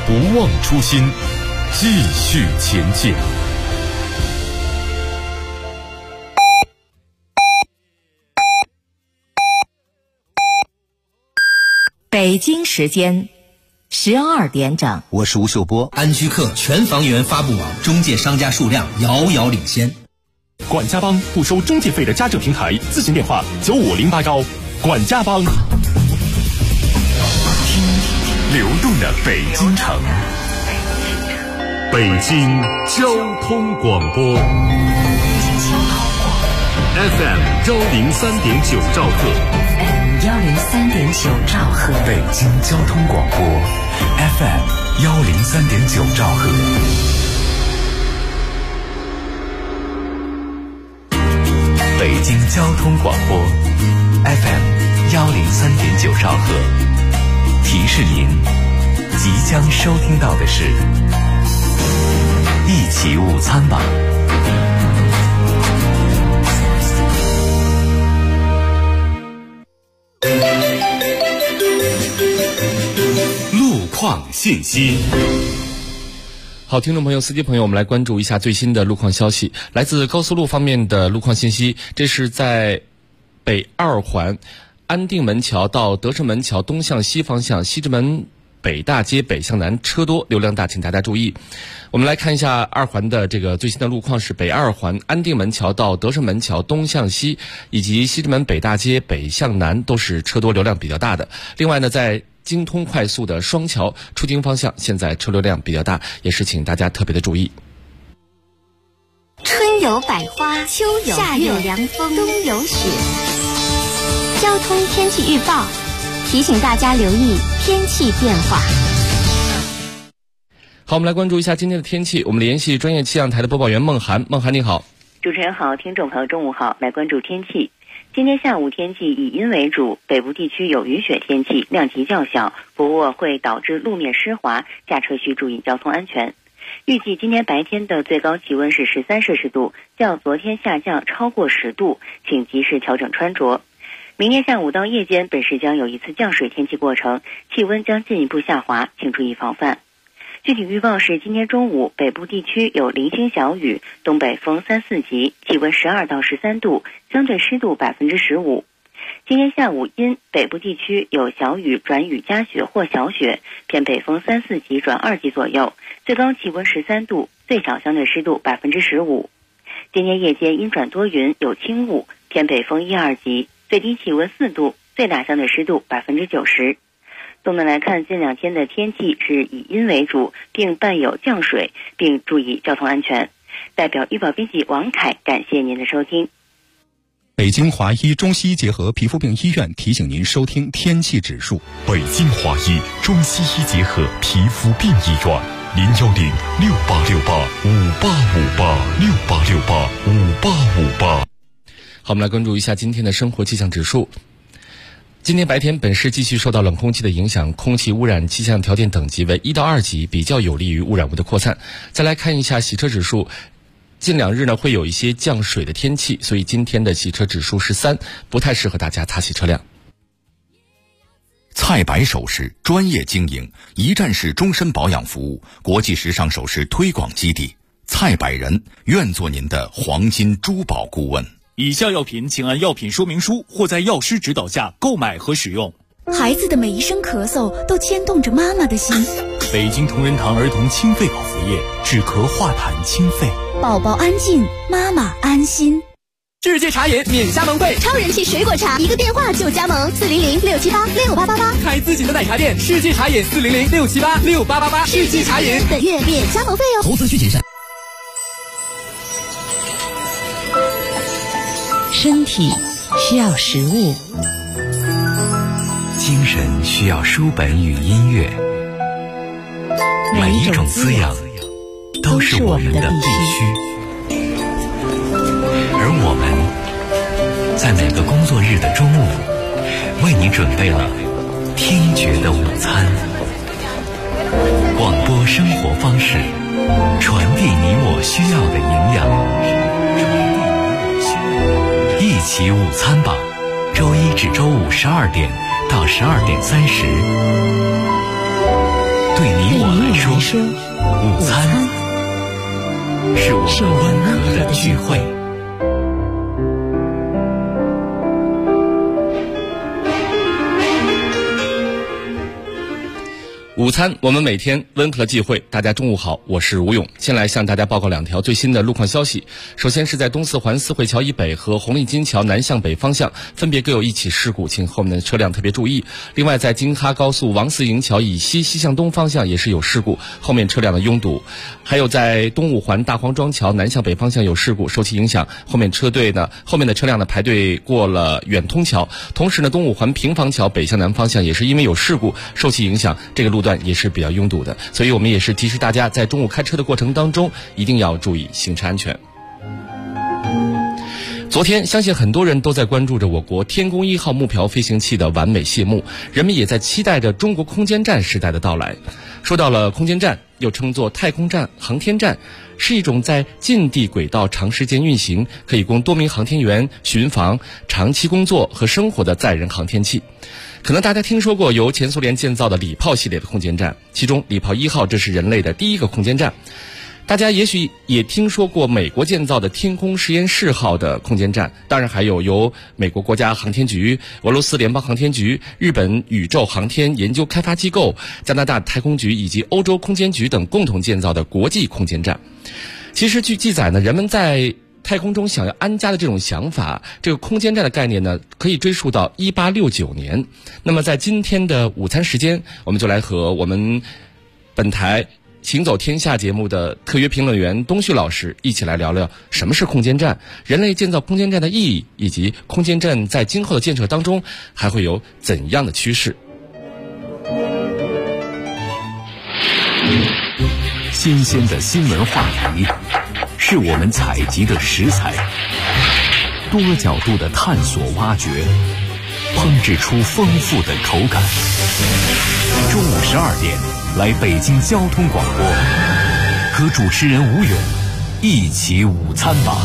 不忘初心，继续前进。 北京时间12点整， 我是吴秀波。 安居客全房源发布网中介商家数量遥遥领先。 管家帮不收中介费的家政平台，咨询电话9508管家帮。 听流动的北京城，北京交通广播 FM 103.9兆赫 103.9兆赫， 北京交通广播 FM 103.9兆赫。北京交通广播 FM 103.9兆赫，提示您即将收听到的是一起午餐吧。路况信息。 好，听众朋友、司机朋友，我们来关注一下最新的路况消息。来自高速路方面的路况信息，这是在北二环安定门桥到德胜门桥东向西方向，西直门北大街北向南车多，流量大，请大家注意。我们来看一下二环的这个最新的路况，是北二环安定门桥到德胜门桥东向西，以及西直门北大街北向南都是车多，流量比较大的。另外呢，在京通快速的双桥出京方向，现在车流量比较大，也是请大家特别的注意。 春有百花，秋有夏有凉风，冬有雪。交通天气预报提醒大家留意天气变化。 好，我们来关注一下今天的天气。我们联系专业气象台的播报员孟涵。孟涵你好。 主持人好，听众朋友中午好，来关注天气。今天下午天气以阴为主，北部地区有雨雪天气，量级较小，不过会导致路面湿滑，驾车需注意交通安全。预计今天白天的最高气温是13摄氏度，较昨天下降超过10度，请及时调整穿着。明天下午到夜间，本市将有一次降水天气过程，气温将进一步下滑，请注意防范。具体预报是今天中午北部地区有零星小雨，东北风3、4级，气温12到13度，相对湿度15%。今天下午因北部地区有小雨转雨夹雪或小雪，偏北风3、4级转2级左右，最高气温13度，最小相对湿度15%。今天夜间阴转多云，有轻雾，偏北风1、2级，最低气温4度，最大相对湿度90%。总的来看，近2天的天气是以阴为主，并伴有降水，并注意交通安全。代表预报编辑王凯，感谢您的收听。 北京华医中西医结合皮肤病医院提醒您收听天气指数。 北京华医中西医结合皮肤病医院，0106868585868，686858。 好，我们来关注一下今天的生活气象指数。今天白天，本市继续受到冷空气的影响，空气污染气象条件等级为1到2级，比较有利于污染物的扩散。再来看一下洗车指数，近2日呢会有一些降水的天气，所以今天的洗车指数是3，不太适合大家擦洗车辆。 蔡白首饰专业经营，一站式终身保养服务，国际时尚首饰推广基地。蔡百人愿做您的黄金珠宝顾问。 以下药品请按药品说明书或在药师指导下购买和使用。 孩子的每一声咳嗽都牵动着妈妈的心。 北京同仁堂儿童清肺保服液，止咳化痰清肺， 宝宝安静，妈妈安心。 世界茶饮免加盟费， 超人气水果茶，一个电话就加盟，400-678-6888， 开自己的奶茶店。世界茶饮400-678-6888，世界茶饮本月免加盟费哦。 投资需谨慎。 身体需要食物， 精神需要书本与音乐，每一种滋养都是我们的必须。而我们在每个工作日的中午，为你准备了听觉的午餐。广播生活方式，传递你我需要的营养。一起午餐吧，周一至周五12点到12点30。对对你我来说，午餐是我们温和的聚会。 午餐，我们每天温和聚会。大家中午好，我是吴勇。先来向大家报告2条最新的路况消息。首先是在东四环四惠桥以北和红利金桥南向北方向，分别各有1起事故，请后面的车辆特别注意。另外，在京哈高速王四营桥以西西向东方向也是有事故，后面车辆的拥堵。还有在东五环大黄庄桥南向北方向有事故，受其影响，后面的车辆排队过了远通桥。同时呢，东五环平房桥北向南方向也是因为有事故，受其影响，这个路段也是比较拥堵的，所以我们也是提示大家，在中午开车的过程当中，一定要注意行车安全。昨天，相信很多人都在关注着我国天宫1号木瓢飞行器的完美谢幕，人们也在期待着中国空间站时代的到来。说到了空间站，又称作太空站、航天站，是一种在近地轨道长时间运行，可以供多名航天员巡防、长期工作和生活的载人航天器。可能大家听说过由前苏联建造的礼炮系列的空间站，其中礼炮1号这是人类的第一个空间站。大家也许也听说过美国建造的天空实验室号的空间站，当然还有由美国国家航天局、俄罗斯联邦航天局、日本宇宙航天研究开发机构、加拿大太空局以及欧洲空间局等共同建造的国际空间站。其实据记载呢，人们在太空中想要安家的这种想法，这个空间站的概念呢，可以追溯到1869年。那么在今天的午餐时间，我们就来和我们本台行走天下节目的特约评论员东旭老师一起来聊聊什么是空间站，人类建造空间站的意义，以及空间站在今后的建设当中还会有怎样的趋势。 新鲜的新闻话题是我们采集的食材，多角度的探索挖掘，烹制出丰富的口感。中午12点，来北京交通广播，和主持人吴勇一起午餐吧。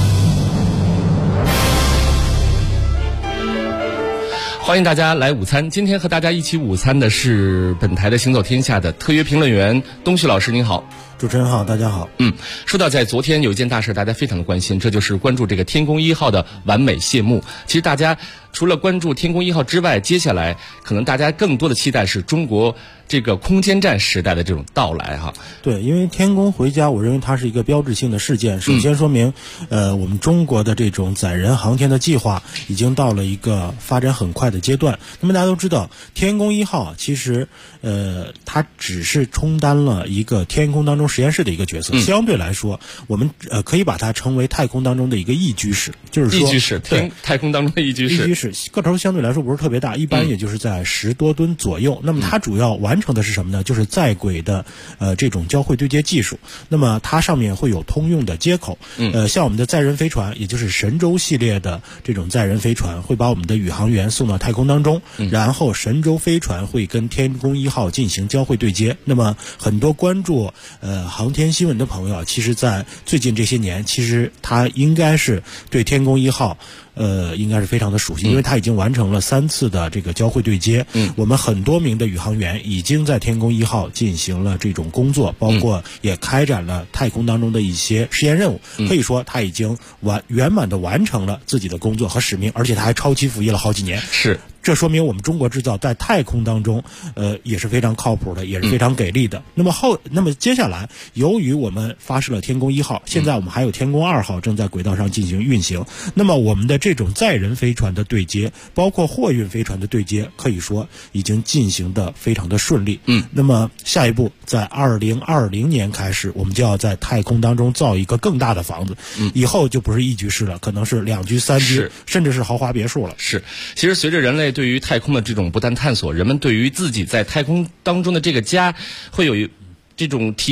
欢迎大家来午餐。今天和大家一起午餐的是本台的行走天下的特约评论员东旭老师，您好。 主持人好，大家好。 说到在昨天有一件大事，大家非常的关心，这就是关注这个天宫1号的完美谢幕。其实大家除了关注天宫1号之外，接下来可能大家更多的期待是中国这个空间站时代的这种到来哈。 对，因为天宫回家，我认为它是一个标志性的事件。首先说明，我们中国的这种载人航天的计划已经到了一个发展很快的阶段。那么大家都知道，天宫1号其实它只是充当了一个天空当中实验室的一个角色，相对来说，我们可以把它称为太空当中的一个一居室，就是说一居室，太空当中的一居室。 个头相对来说不是特别大，一般也就是在10多吨左右。那么它主要完成的是什么呢？就是在轨的这种交会对接技术。那么它上面会有通用的接口。像我们的载人飞船，也就是神舟系列的这种载人飞船，会把我们的宇航员送到太空当中，然后神舟飞船会跟天宫1号进行交会对接。那么很多关注航天新闻的朋友，其实在最近这些年，其实他应该是对天宫1号应该是非常的熟悉，因为它已经完成了3次的这个交会对接。我们很多名的宇航员已经在天宫1号进行了这种工作，包括也开展了太空当中的一些实验任务。可以说他已经圆满的完成了自己的工作和使命，而且他还超期服役了好几年。 是。 这说明我们中国制造在太空当中，也是非常靠谱的，也是非常给力的。那么接下来，由于我们发射了天宫1号，现在我们还有天宫2号正在轨道上进行运行。那么我们的这种载人飞船的对接，包括货运飞船的对接，可以说已经进行的非常的顺利。那么下一步，在2020年开始，我们就要在太空当中造一个更大的房子。以后就不是一居室了，可能是2居、3居，甚至是豪华别墅了。 是，其实随着人类对于太空的这种不断探索，人们对于自己在太空当中的这个家会有这种提升，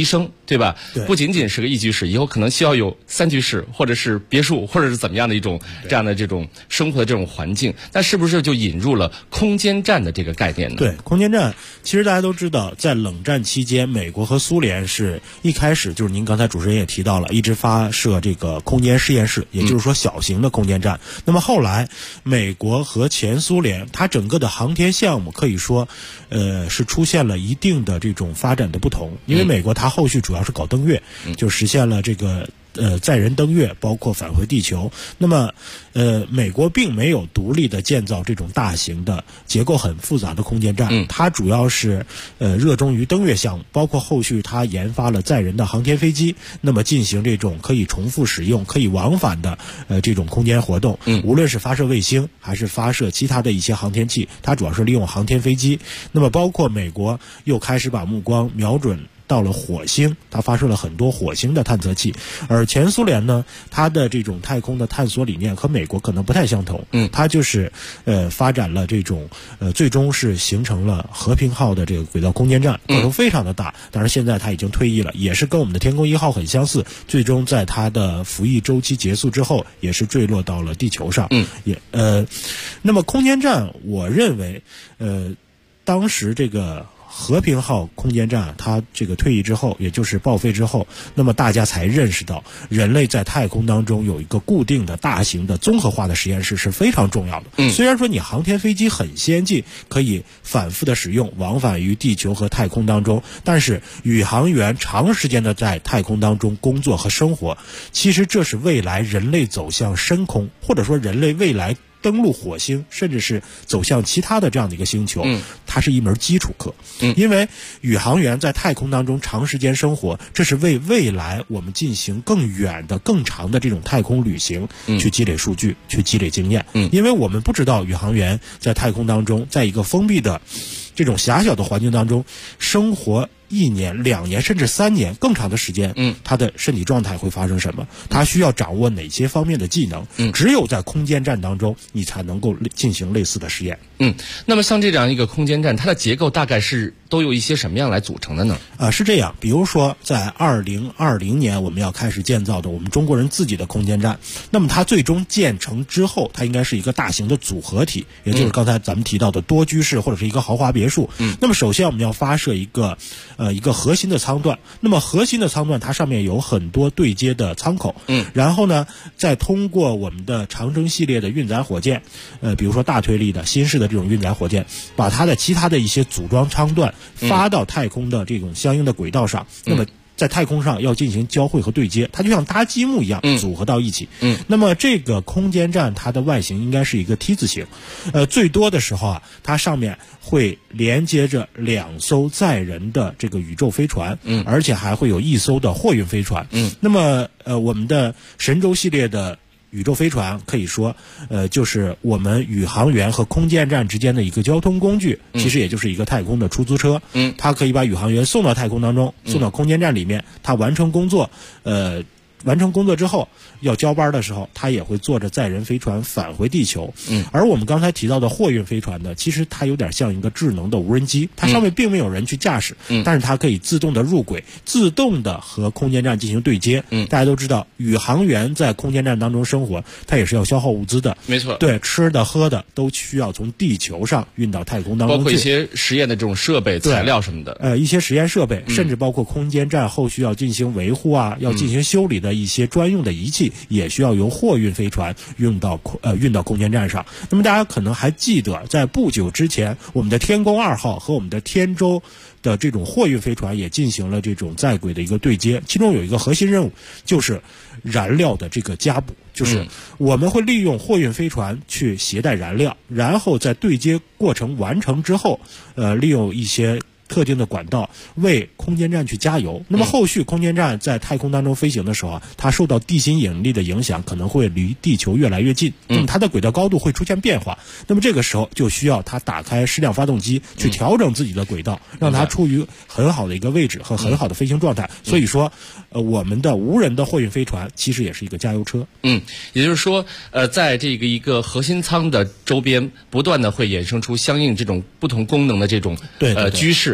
对吧？ 对， 不仅仅是个一居室，以后可能需要有3居室，或者是别墅，或者是怎么样的一种这样的这种生活的这种环境。那是不是就引入了空间站的这个概念呢？ 对，空间站其实大家都知道，在冷战期间，美国和苏联是一开始就是您刚才主持人也提到了，一直发射这个空间实验室，也就是说小型的空间站。那么后来，美国和前苏联，它整个的航天项目可以说，是出现了一定的这种发展的不同。因为美国它后续主要是搞登月，就实现了这个载人登月，包括返回地球。那么美国并没有独立的建造这种大型的结构很复杂的空间站，它主要是热衷于登月项目，包括后续它研发了载人的航天飞机，那么进行这种可以重复使用、可以往返的这种空间活动。无论是发射卫星还是发射其他的一些航天器，它主要是利用航天飞机。那么包括美国又开始把目光瞄准到了火星，它发射了很多火星的探测器。而前苏联呢，它的这种太空的探索理念和美国可能不太相同。它就是发展了这种最终是形成了和平号的这个轨道空间站，个头非常的大。当然现在它已经退役了，也是跟我们的天宫1号很相似，最终在它的服役周期结束之后，也是坠落到了地球上。那么空间站，我认为当时这个和平号空间站它这个退役之后，也就是报废之后，那么大家才认识到人类在太空当中有一个固定的大型的综合化的实验室是非常重要的。虽然说你航天飞机很先进，可以反复的使用，往返于地球和太空当中，但是宇航员长时间的在太空当中工作和生活，其实这是未来人类走向深空，或者说人类未来登陆火星，甚至是走向其他的这样的一个星球，它是一门基础课。因为宇航员在太空当中长时间生活，这是为未来我们进行更远的、更长的这种太空旅行去积累数据、去积累经验。因为我们不知道宇航员在太空当中，在一个封闭的这种狭小的环境当中生活1年、2年甚至3年更长的时间，他的身体状态会发生什么？他需要掌握哪些方面的技能？只有在空间站当中，你才能够进行类似的实验。 那么像这样一个空间站，它的结构大概是都由一些什么样来组成的呢？ 是这样，比如说在2020年我们要开始建造的我们中国人自己的空间站，那么它最终建成之后，它应该是一个大型的组合体，也就是刚才咱们提到的多居室或者是一个豪华别墅。那么首先我们要发射一个核心的舱段，那么核心的舱段它上面有很多对接的舱口，然后呢再通过我们的长征系列的运载火箭，比如说大推力的新式的这种运载火箭，把它的其他的一些组装舱段发到太空的这种相应的轨道上，那么在太空上要进行交汇和对接，它就像搭积木一样组合到一起。那么这个空间站它的外形应该是一个 T 字形，最多的时候啊，它上面会连接着2艘载人的这个宇宙飞船，而且还会有1艘的货运飞船。那么我们的神舟系列的宇宙飞船可以说就是我们宇航员和空间站之间的一个交通工具，其实也就是一个太空的出租车。它可以把宇航员送到太空当中，送到空间站里面，它完成工作之后要交班的时候，它也会坐着载人飞船返回地球。而我们刚才提到的货运飞船呢，其实它有点像一个智能的无人机，它上面并没有人去驾驶，但是它可以自动的入轨，自动的和空间站进行对接。大家都知道宇航员在空间站当中生活，它也是要消耗物资的， 没错， 对，吃的喝的都需要从地球上运到太空当中去， 包括一些实验的这种设备材料什么的， 一些实验设备，甚至包括空间站后续要进行维护啊，要进行修理的一些专用的仪器，也需要由货运飞船运到空间站上。那么大家可能还记得，在不久之前，我们的天宫2号和我们的天舟的这种货运飞船也进行了这种在轨的一个对接，其中有一个核心任务就是燃料的这个加补，就是我们会利用货运飞船去携带燃料，然后在对接过程完成之后，利用一些特定的管道为空间站去加油。那么后续空间站在太空当中飞行的时候啊，它受到地心引力的影响，可能会离地球越来越近，那么它的轨道高度会出现变化，那么这个时候就需要它打开矢量发动机去调整自己的轨道，让它处于很好的一个位置和很好的飞行状态。所以说我们的无人的货运飞船其实也是一个加油车。 也就是说在这个一个核心舱的周边不断的会衍生出相应这种不同功能的这种居室，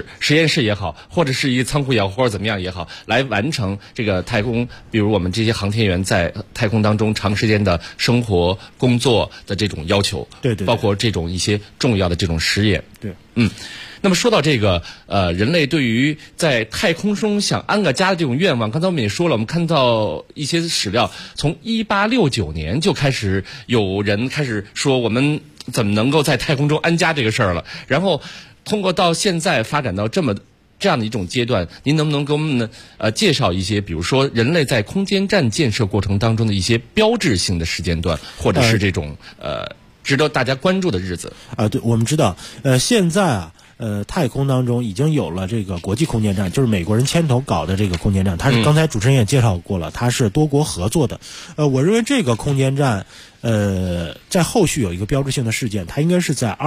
室、实验室也好，或者是一个仓库也好，或者怎么样也好，来完成这个太空，比如我们这些航天员在太空当中长时间的生活、工作的这种要求， 对， 包括这种一些重要的这种实验， 对， 那么说到这个人类对于在太空中想安个家的这种愿望，刚才我们也说了，我们看到一些史料，从1869年就开始有人开始说我们怎么能够在太空中安家这个事儿了，然后通过到现在发展到这样的一种阶段，您能不能给我们介绍一些，比如说人类在空间站建设过程当中的一些标志性的时间段，或者是这种值得大家关注的日子啊？对，我们知道，现在啊。太空当中已经有了这个国际空间站，就是美国人牵头搞的这个空间站，它是刚才主持人也介绍过了，它是多国合作的。我认为这个空间站，在后续有一个标志性的事件，它应该是在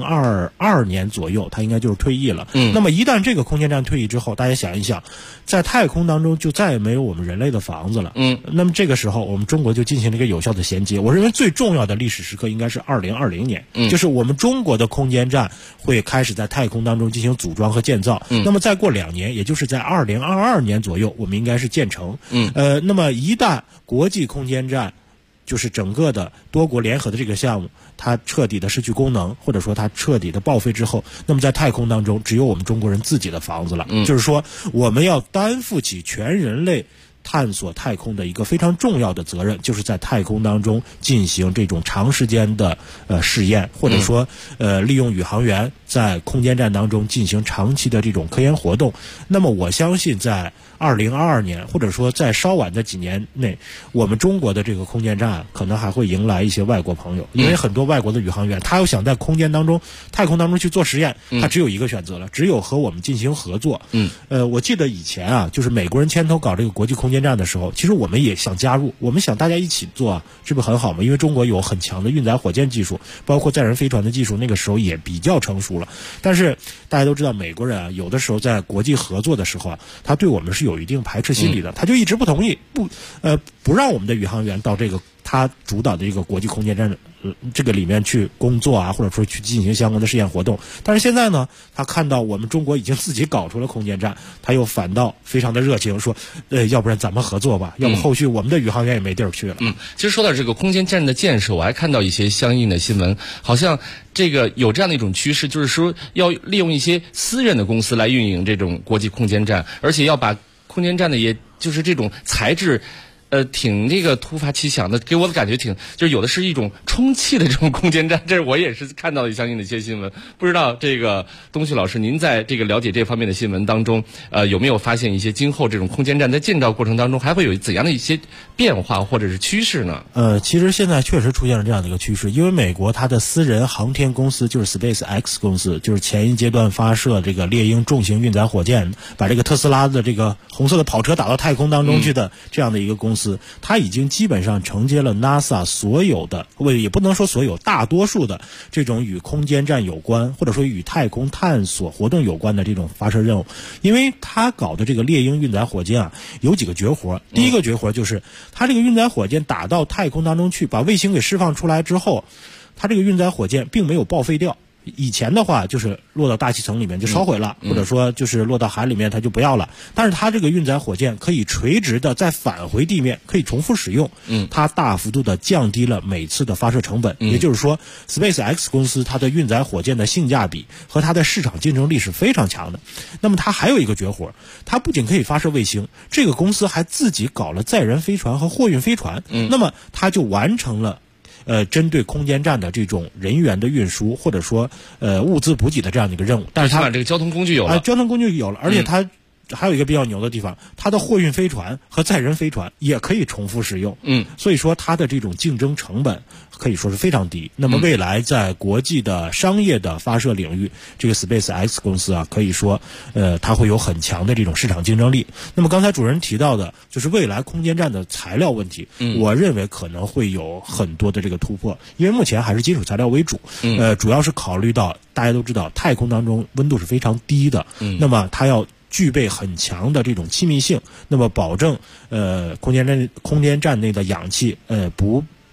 2022年左右，它应该就是退役了。那么一旦这个空间站退役之后，大家想一想，在太空当中就再也没有我们人类的房子了。那么这个时候，我们中国就进行了一个有效的衔接。我认为最重要的历史时刻应该是2020年，就是我们中国的空间站会开始在太空当中进行组装和建造。那么再过2年，也就是在2022年左右，我们应该是建成。那么一旦国际空间站就是整个的多国联合的这个项目，它彻底的失去功能，或者说它彻底的报废之后，那么在太空当中只有我们中国人自己的房子了。就是说我们要担负起全人类探索太空的一个非常重要的责任，就是在太空当中进行这种长时间的试验，或者说利用宇航员在空间站当中进行长期的这种科研活动。那么我相信在2022年，或者说在稍晚的几年内，我们中国的这个空间站可能还会迎来一些外国朋友，因为很多外国的宇航员，他要想在太空当中去做实验，他只有一个选择了，只有和我们进行合作。我记得以前啊，就是美国人牵头搞这个国际空间站的时候，其实我们也想加入，我们想大家一起做啊，这不很好吗？因为中国有很强的运载火箭技术，包括载人飞船的技术，那个时候也比较成熟了。但是大家都知道，美国人啊，有的时候在国际合作的时候啊，他对我们是有一定排斥心理的，他就一直不同意，不让我们的宇航员到这个他主导的一个国际空间站这个里面去工作啊，或者说去进行相关的试验活动。但是现在呢，他看到我们中国已经自己搞出了空间站，他又反倒非常的热情，说要不然咱们合作吧，要不后续我们的宇航员也没地儿去了。 其实说到这个空间站的建设，我还看到一些相应的新闻，好像这个有这样的一种趋势，就是说要利用一些私人的公司来运营这种国际空间站，而且要把空间站的也就是这种材质挺这个突发奇想的，给我的感觉就是有的是一种充气的这种空间站，这是我也是看到了相应的一些新闻。不知道这个东旭老师，您在这个了解这方面的新闻当中，有没有发现一些今后这种空间站在建造过程当中还会有怎样的一些变化或者是趋势呢？ 其实现在确实出现了这样的一个趋势，因为美国它的私人航天公司就是 SpaceX 公司，就是前一阶段发射这个猎鹰重型运载火箭，把这个特斯拉的这个红色的跑车打到太空当中去的这样的一个公司，它已经基本上承接了 NASA 所有的，也不能说所有，大多数的这种与空间站有关，或者说与太空探索活动有关的这种发射任务。因为它搞的这个猎鹰运载火箭啊，有几个绝活。第一个绝活就是它这个运载火箭打到太空当中去，把卫星给释放出来之后，它这个运载火箭并没有报废掉。以前的话就是落到大气层里面就烧毁了，或者说就是落到海里面它就不要了。但是它这个运载火箭可以垂直的再返回地面，可以重复使用。它大幅度的降低了每次的发射成本。也就是说 SpaceX 公司它的运载火箭的性价比和它的市场竞争力是非常强的。那么它还有一个绝活，它不仅可以发射卫星，这个公司还自己搞了载人飞船和货运飞船。那么它就完成了针对空间站的这种人员的运输，或者说物资补给的这样的一个任务。但是它这个交通工具有了， 交通工具有了，而且它还有一个比较牛的地方，它的货运飞船和载人飞船也可以重复使用。所以说它的这种竞争成本可以说是非常低。那么未来在国际的商业的发射领域，这个 SpaceX 公司啊，可以说它会有很强的这种市场竞争力。那么刚才主任提到的就是未来空间站的材料问题，我认为可能会有很多的这个突破，因为目前还是金属材料为主。主要是考虑到大家都知道太空当中温度是非常低的，那么它要具备很强的这种气密性，那么保证空间站内的氧气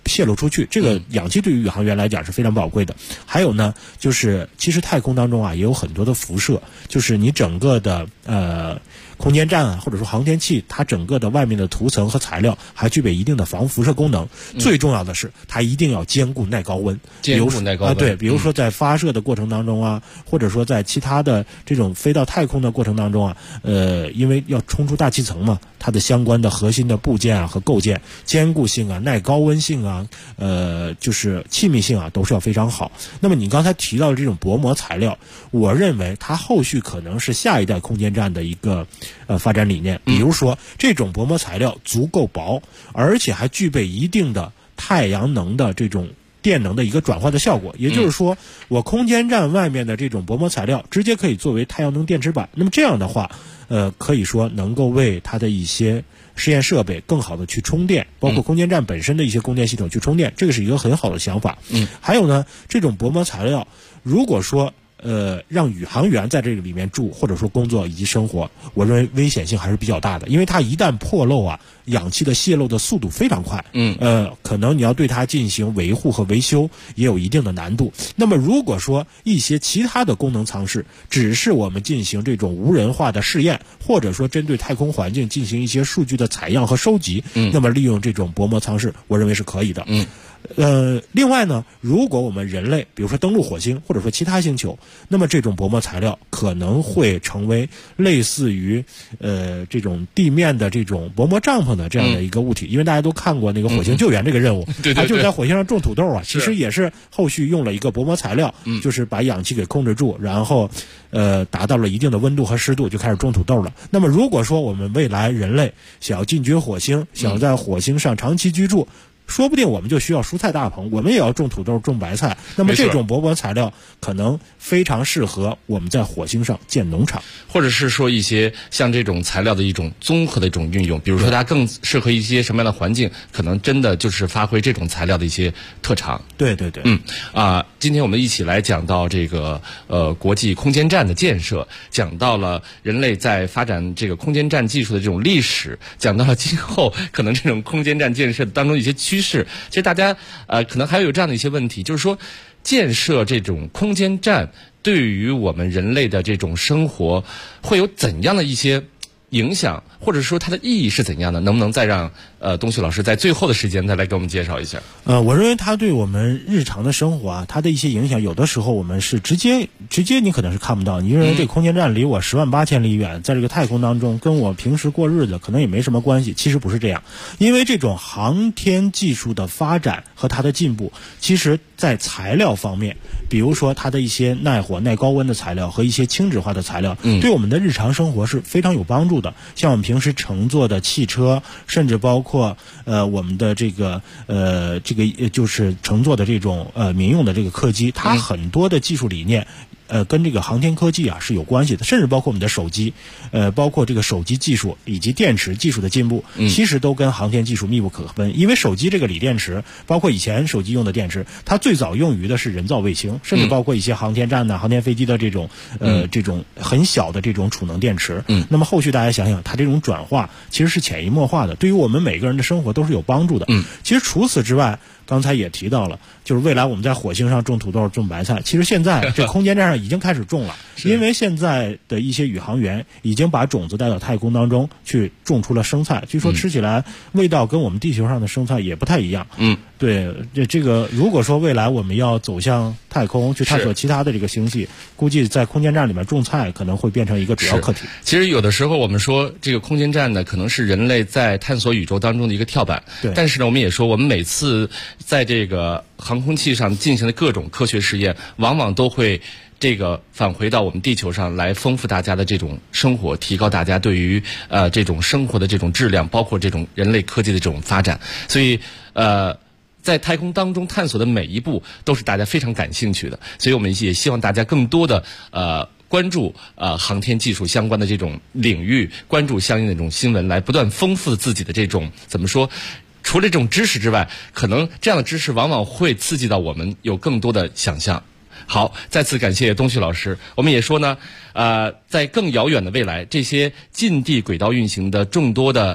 泄露出去。这个氧气对于宇航员来讲是非常宝贵的。还有呢，就是其实太空当中啊也有很多的辐射，就是你整个的空间站啊，或者说航天器，它整个的外面的涂层和材料还具备一定的防辐射功能。最重要的是，它一定要兼顾耐高温。 兼顾耐高温对，比如说在发射的过程当中啊，或者说在其他的这种飞到太空的过程当中啊，因为要冲出大气层嘛，它的相关的核心的部件啊和构件坚固性啊、耐高温性啊、就是气密性啊，都是要非常好。那么你刚才提到的这种薄膜材料，我认为它后续可能是下一代空间站的一个发展理念。比如说这种薄膜材料足够薄，而且还具备一定的太阳能的这种电能的一个转换的效果，也就是说，我空间站外面的这种薄膜材料直接可以作为太阳能电池板。那么这样的话，可以说能够为它的一些实验设备更好的去充电，包括空间站本身的一些供电系统去充电，这个是一个很好的想法。还有呢，这种薄膜材料，如果说让宇航员在这个里面住或者说工作以及生活，我认为危险性还是比较大的，因为它一旦破漏啊，氧气的泄漏的速度非常快。可能你要对它进行维护和维修也有一定的难度。那么如果说一些其他的功能舱室只是我们进行这种无人化的试验，或者说针对太空环境进行一些数据的采样和收集，那么利用这种薄膜舱室，我认为是可以的。另外呢，如果我们人类比如说登陆火星或者说其他星球，那么这种薄膜材料可能会成为类似于这种地面的这种薄膜帐篷的这样的一个物体。因为大家都看过那个火星救援这个任务，它就在火星上种土豆啊，其实也是后续用了一个薄膜材料，就是把氧气给控制住，然后达到了一定的温度和湿度，就开始种土豆了。那么如果说我们未来人类想要进军火星，想要在火星上长期居住，说不定我们就需要蔬菜大棚，我们也要种土豆、种白菜。那么这种薄膜材料可能非常适合我们在火星上建农场， 或者是说一些像这种材料的一种综合的一种运用，比如说它更适合一些什么样的环境，可能真的就是发挥这种材料的一些特长。 对对对。 今天我们一起来讲到这个国际空间站的建设，讲到了人类在发展这个空间站技术的这种历史，讲到了今后可能这种空间站建设当中一些趋势。其实大家可能还有这样的一些问题，就是说建设这种空间站对于我们人类的这种生活会有怎样的一些影响，或者说它的意义是怎样的？能不能再让东旭老师在最后的时间再来给我们介绍一下？ 我认为它对我们日常的生活啊，它的一些影响，有的时候我们是直接你可能是看不到。你认为这个空间站离我108000里远，在这个太空当中跟我平时过日子可能也没什么关系，其实不是这样。因为这种航天技术的发展和它的进步，其实在材料方面，比如说它的一些耐火、耐高温的材料和一些轻质化的材料，对我们的日常生活是非常有帮助的。像我们平时乘坐的汽车，甚至包括我们的这个就是乘坐的这种民用的这个客机，它很多的技术理念跟这个航天科技啊是有关系的，甚至包括我们的手机，包括这个手机技术以及电池技术的进步，其实都跟航天技术密不可分。因为手机这个锂电池，包括以前手机用的电池，它最早用于的是人造卫星，甚至包括一些航天站航天飞机的这种很小的这种储能电池。那么后续大家想想，它这种转化其实是潜移默化的，对于我们每个人的生活都是有帮助的。其实除此之外，刚才也提到了，就是未来我们在火星上种土豆、种白菜，其实现在这空间站上已经开始种了，因为现在的一些宇航员已经把种子带到太空当中去种出了生菜，据说吃起来味道跟我们地球上的生菜也不太一样。对，这个如果说未来我们要走向太空去探索其他的这个星系，估计在空间站里面种菜可能会变成一个主要课题。 其实有的时候我们说这个空间站呢，可能是人类在探索宇宙当中的一个跳板。但是呢，我们也说我们每次在这个航空器上进行的各种科学实验，往往都会这个返回到我们地球上来，丰富大家的这种生活，提高大家对于这种生活的这种质量，包括这种人类科技的这种发展。所以在太空当中探索的每一步都是大家非常感兴趣的，所以我们也希望大家更多的关注航天技术相关的这种领域，关注相应的这种新闻，来不断丰富自己的这种怎么说，除了这种知识之外，可能这样的知识往往会刺激到我们有更多的想象。好，再次感谢东旭老师。我们也说呢，在更遥远的未来，这些近地轨道运行的众多的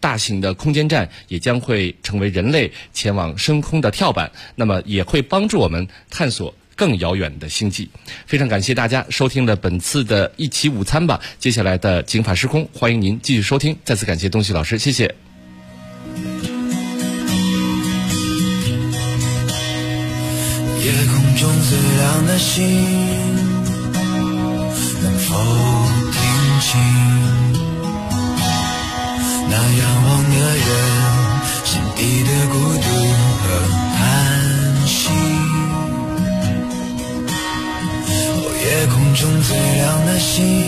大型的空间站也将会成为人类前往深空的跳板，那么也会帮助我们探索更遥远的星际。非常感谢大家收听了本次的一起午餐吧，接下来的警法时空欢迎您继续收听，再次感谢东旭老师，谢谢。 夜空中最亮的星，能否听清那仰望的人心底的孤独和叹息？夜空中最亮的星，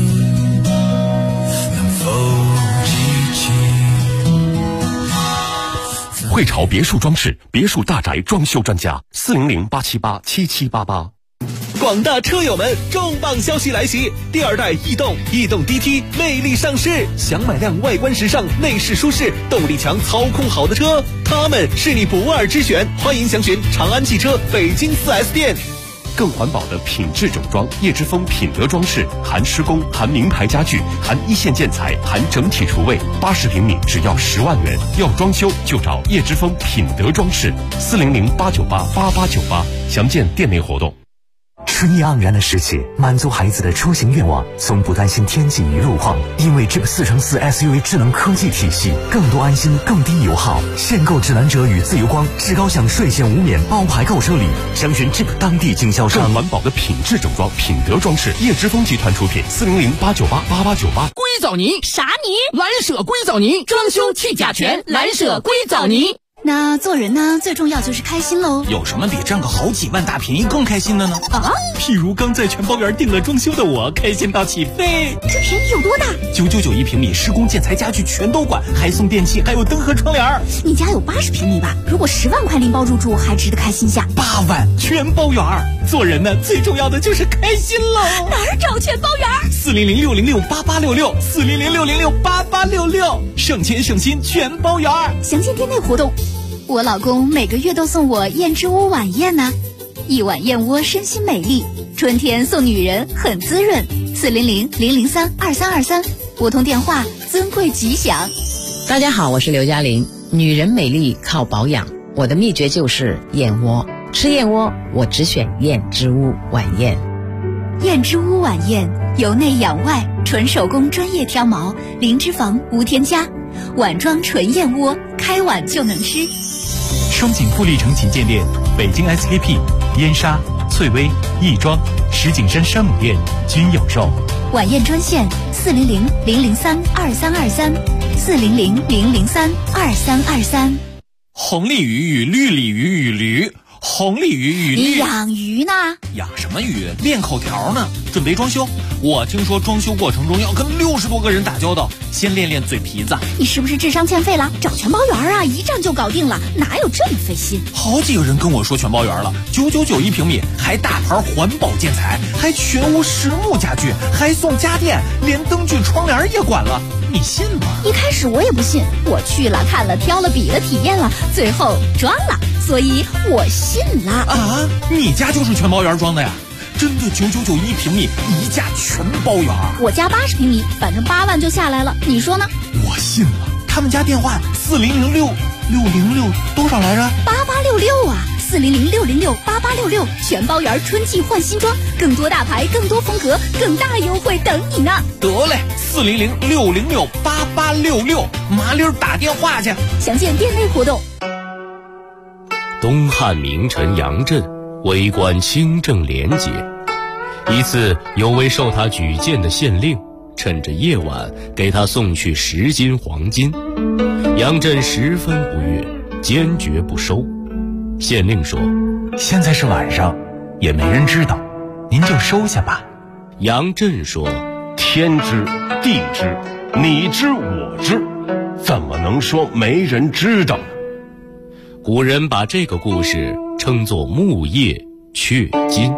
能否记起？ 汇潮别墅装饰，别墅大宅装修专家，400-878-7788。 广大车友们，重磅消息来袭！第二代逸动 DT 魅力上市，想买辆外观时尚、内饰舒适、动力强、操控好的车，它们是你不二之选。欢迎详询长安汽车北京4S店。 更环保的品质整装，叶之峰品德装饰，含施工，含名牌家具，含一线建材，含整体厨卫，80平米只要10万元。要装修就找叶之峰品德装饰，400-898-8898，详见店内活动。 春意盎然的时节，满足孩子的出行愿望，从不担心天气与路况，因为 Jeep 4x4 SUV 智能科技体系，更多安心，更低油耗。限购指南者与自由光至高享税前无免包牌购车礼，详询 Jeep 当地经销商。 更环保的品质整装，品德装饰，叶之峰集团出品，400-898-8898。 硅藻泥啥泥？蓝舍硅藻泥，装修去甲醛，蓝舍硅藻泥。 那做人呢，最重要就是开心喽。 有什么比赚个好几万大便宜更开心的呢？ 啊， 譬如刚在全包园订了装修的我，开心到起飞。 这便宜有多大 ？999平米，施工建材家具全都管，还送电器，还有灯和窗帘。 你家有80平米吧？如果10万块拎包入住，还值得开心下。 8万全包园。做人呢，最重要的就是开心喽。 哪儿找全包园 ？400-606-8866，400-606-8866，省钱省心全包园。 详见店内活动。我老公每个月都送我燕之屋晚宴呢，一碗燕窝身心美丽，春天送女人很滋润。400-003-2323，拨通电话，尊贵吉祥。 大家好，我是刘嘉玲。女人美丽靠保养，我的秘诀就是燕窝。吃燕窝，我只选燕之屋晚宴。 燕之屋晚宴，由内养外，纯手工专业挑毛，零脂肪无添加，碗装纯燕窝，开碗就能吃。 双井富力城旗舰店、北京 SKP、燕莎、翠微、亦庄、石景山山姆店均有售。 晚宴专线400-003-2323，400-003-2323。 红鲤鱼与绿鲤鱼与驴。红鲤鱼与你养鱼呢？ 养什么鱼？练口条呢。准备装修，我听说装修过程中要跟60多个人打交道，先练练嘴皮子。 你是不是智商欠费了？找全包园啊，一站就搞定了，哪有这么费心？ 好几个人跟我说全包园了，999平米，还大牌环保建材，还全屋实木家具，还送家电，连灯具窗帘也管了，你信吗？ 一开始我也不信，我去了看了挑了比了体验了，最后装了，所以我信了。 啊，你家就是全包园装的呀？真的9991平米，一价全包园。 我家80平米，反正8万就下来了，你说呢？ 我信了。他们家电话4006606多少来着 ？8866啊，400-606-8866，全包园春季换新装，更多大牌，更多风格，更大优惠等你呢。 得嘞，400-606-8866，麻溜打电话去。 详见店内活动。 东汉名臣杨震为官清正廉洁，一次有位受他举荐的县令趁着夜晚给他送去10斤黄金，杨震十分不悦，坚决不收。县令说： 现在是晚上，也没人知道，您就收下吧。 杨震说： 天知地知，你知我知，怎么能说没人知道呢？ 古人把这个故事称作木叶雀金。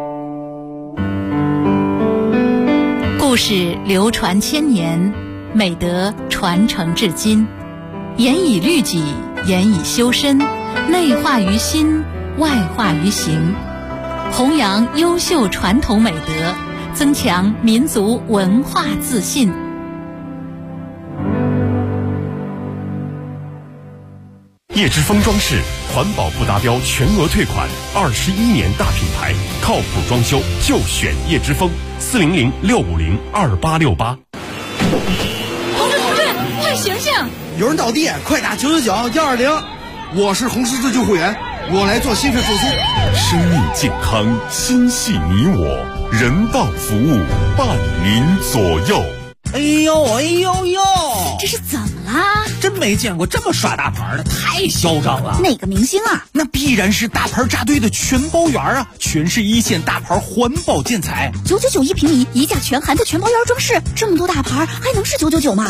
故事流传千年，美德传承至今，严以律己，严以修身，内化于心，外化于行，弘扬优秀传统美德，增强民族文化自信。 叶之峰装饰，环保不达标全额退款，21年大品牌，靠谱装修就选叶之峰，400-650-2868。 同志，快醒醒！ 有人倒地，快打999-120。我是红十字救护员，我来做心肺复苏。 生命健康，心系你我，人道服务，伴您左右。 哎呦哎呦呦！ 这是怎么啦？ 真没见过这么耍大牌的，太嚣张了！ 哪个明星啊？ 那必然是大牌扎堆的全包圆啊！全是一线大牌环保建材 ，999一平米，1价全含的全包圆装饰，这么多大牌还能是999吗？